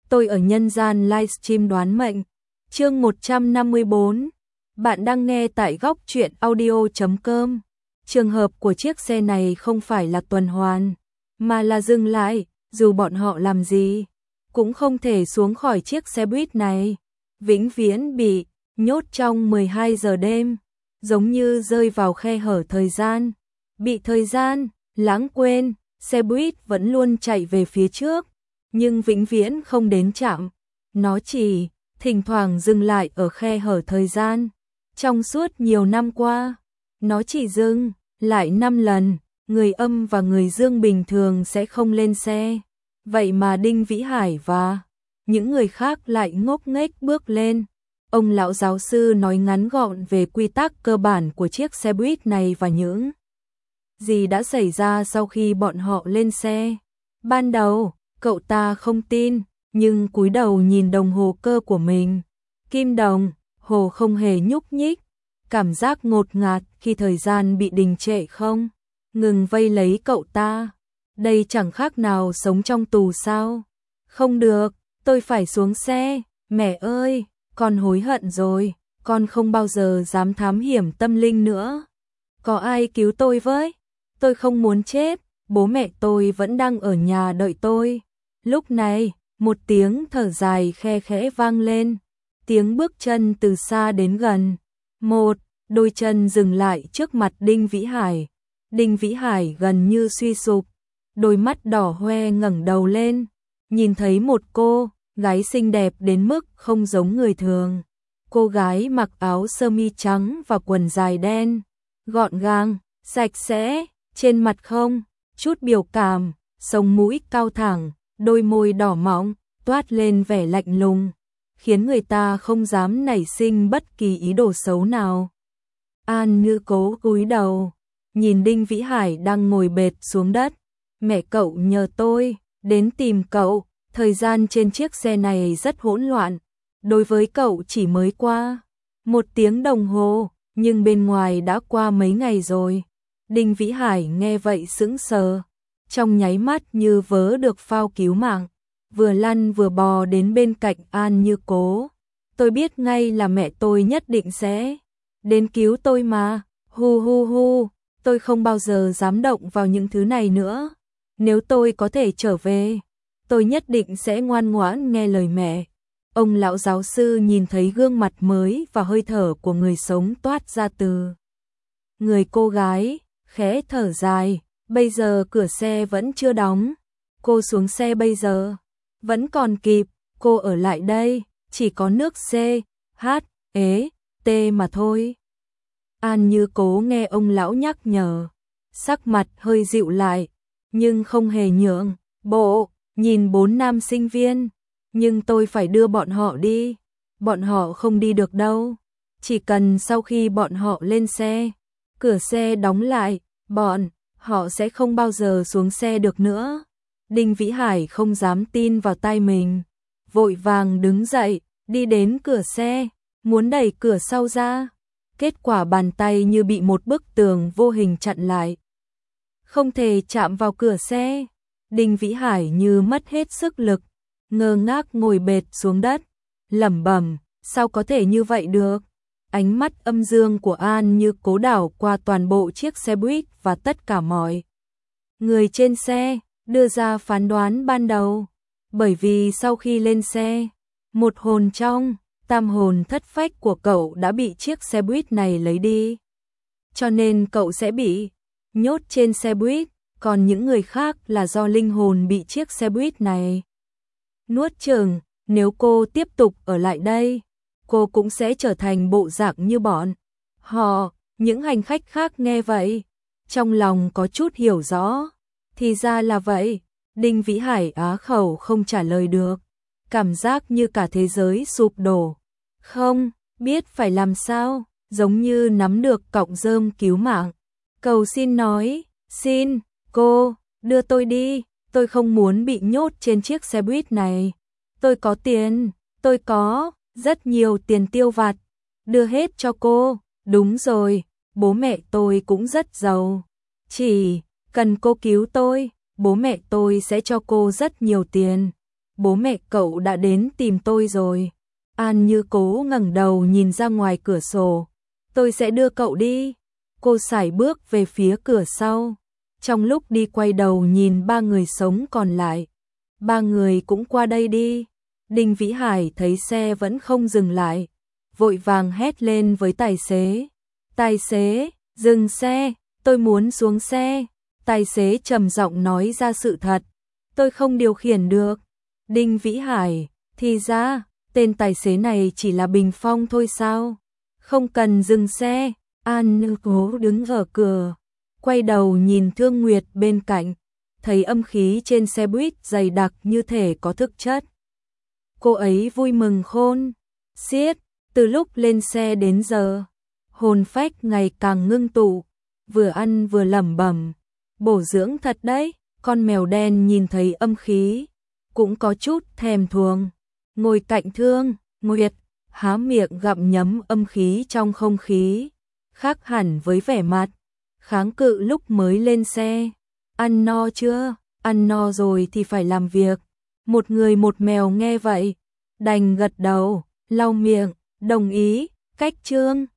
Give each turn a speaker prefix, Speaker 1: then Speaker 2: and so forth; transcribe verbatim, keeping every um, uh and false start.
Speaker 1: tôi ở nhân gian livestream đoán mệnh. Chương một trăm năm mươi bốn. Bạn đang nghe tại góc truyện audio chấm com. Trường hợp của chiếc xe này không phải là tuần hoàn, mà là dừng lại, dù bọn họ làm gì, cũng không thể xuống khỏi chiếc xe buýt này. Vĩnh viễn bị nhốt trong mười hai giờ đêm, giống như rơi vào khe hở thời gian, bị thời gian lãng quên. Xe buýt vẫn luôn chạy về phía trước, nhưng vĩnh viễn không đến trạm. Nó chỉ thỉnh thoảng dừng lại ở khe hở thời gian. Trong suốt nhiều năm qua, nó chỉ dừng lại năm lần. Người âm và người dương bình thường sẽ không lên xe, vậy mà Đinh Vĩ Hải và những người khác lại ngốc nghếch bước lên. Ông lão giáo sư nói ngắn gọn về quy tắc cơ bản của chiếc xe buýt này và những gì đã xảy ra sau khi bọn họ lên xe. Ban đầu, cậu ta không tin, nhưng cúi đầu nhìn đồng hồ cơ của mình. Kim đồng hồ không hề nhúc nhích, cảm giác ngột ngạt khi thời gian bị đình trệ không ngừng vây lấy cậu ta. Đây chẳng khác nào sống trong tù sao? Không được, tôi phải xuống xe. Mẹ ơi, con hối hận rồi, con không bao giờ dám thám hiểm tâm linh nữa. Có ai cứu tôi với? Tôi không muốn chết, bố mẹ tôi vẫn đang ở nhà đợi tôi. Lúc này, một tiếng thở dài khe khẽ vang lên, tiếng bước chân từ xa đến gần. Một đôi chân dừng lại trước mặt Đinh Vĩ Hải. Đinh Vĩ Hải gần như suy sụp, đôi mắt đỏ hoe ngẩng đầu lên, nhìn thấy một cô gái xinh đẹp đến mức không giống người thường. Cô gái mặc áo sơ mi trắng và quần dài đen, gọn gàng, sạch sẽ, trên mặt không chút biểu cảm, sống mũi cao thẳng, đôi môi đỏ mọng, toát lên vẻ lạnh lùng, khiến người ta không dám nảy sinh bất kỳ ý đồ xấu nào. An Như Cố cúi đầu, nhìn Đinh Vĩ Hải đang ngồi bệt xuống đất. Mẹ cậu nhờ tôi đến tìm cậu, thời gian trên chiếc xe này rất hỗn loạn. Đối với cậu chỉ mới qua một tiếng đồng hồ, nhưng bên ngoài đã qua mấy ngày rồi. Đinh Vĩ Hải nghe vậy sững sờ, trong nháy mắt như vớ được phao cứu mạng, vừa lăn vừa bò đến bên cạnh An Như Cố. Tôi biết ngay là mẹ tôi nhất định sẽ đến cứu tôi mà. Hu hu hu, tôi không bao giờ dám động vào những thứ này nữa. Nếu tôi có thể trở về, tôi nhất định sẽ ngoan ngoãn nghe lời mẹ. Ông lão giáo sư nhìn thấy gương mặt mới và hơi thở của người sống toát ra từ người cô gái, khẽ thở dài. Bây giờ cửa xe vẫn chưa đóng, cô xuống xe bây giờ vẫn còn kịp. Cô ở lại đây, chỉ có nước C, H, E, T mà thôi. An Như Cố nghe ông lão nhắc nhở, sắc mặt hơi dịu lại, nhưng không hề nhượng bộ, nhìn bốn nam sinh viên. Nhưng tôi phải đưa bọn họ đi. Bọn họ không đi được đâu. Chỉ cần sau khi bọn họ lên xe, cửa xe đóng lại, bọn họ sẽ không bao giờ xuống xe được nữa. Đinh Vĩ Hải không dám tin vào tai mình, vội vàng đứng dậy, đi đến cửa xe, muốn đẩy cửa sau ra. Kết quả bàn tay như bị một bức tường vô hình chặn lại, không thể chạm vào cửa xe. Đinh Vĩ Hải như mất hết sức lực, ngơ ngác ngồi bệt xuống đất, lẩm bẩm, sao có thể như vậy được? Ánh mắt âm dương của An Như Cố đảo qua toàn bộ chiếc xe buýt và tất cả mọi người trên xe, đưa ra phán đoán ban đầu. Bởi vì sau khi lên xe, một hồn trong tam hồn thất phách của cậu đã bị chiếc xe buýt này lấy đi, cho nên cậu sẽ bị nhốt trên xe buýt, còn những người khác là do linh hồn bị chiếc xe buýt này nuốt chửng. Nếu cô tiếp tục ở lại đây, cô cũng sẽ trở thành bộ dạng như bọn họ. Những hành khách khác nghe vậy, trong lòng có chút hiểu rõ. Thì ra là vậy. Đinh Vĩ Hải á khẩu không trả lời được, cảm giác như cả thế giới sụp đổ, không biết phải làm sao, giống như nắm được cọng rơm cứu mạng. Cầu xin nói, xin cô đưa tôi đi, tôi không muốn bị nhốt trên chiếc xe buýt này. Tôi có tiền, tôi có rất nhiều tiền tiêu vặt, đưa hết cho cô. Đúng rồi, bố mẹ tôi cũng rất giàu, chỉ cần cô cứu tôi, bố mẹ tôi sẽ cho cô rất nhiều tiền. bố mẹ cậu đã đến tìm tôi rồi. An Như cố ngẩng đầu nhìn ra ngoài cửa sổ. Tôi sẽ đưa cậu đi. Cô sải bước về phía cửa sau. Trong lúc đi quay đầu nhìn ba người sống còn lại. Ba người cũng qua đây đi. Đinh Vĩ Hải thấy xe vẫn không dừng lại. Vội vàng hét lên với tài xế. Tài xế, dừng xe, tôi muốn xuống xe. Tài xế trầm giọng nói ra sự thật. Tôi không điều khiển được. Đinh Vĩ Hải, thì ra, tên tài xế này chỉ là bình phong thôi sao? Không cần dừng xe. An Như cố đứng ở cửa, quay đầu nhìn Thương Nguyệt bên cạnh, thấy âm khí trên xe buýt dày đặc như thể có thực chất. Cô ấy vui mừng khôn xiết, từ lúc lên xe đến giờ, hồn phách ngày càng ngưng tụ, vừa ăn vừa lẩm bẩm, bổ dưỡng thật đấy. Con mèo đen nhìn thấy âm khí, cũng có chút thèm thuồng, ngồi cạnh Thương Nguyệt, há miệng gặm nhấm âm khí trong không khí, khác hẳn với vẻ mặt kháng cự lúc mới lên xe. Ăn no chưa? Ăn no rồi thì phải làm việc. Một người một mèo nghe vậy, đành gật đầu, lau miệng, đồng ý. Cách Trương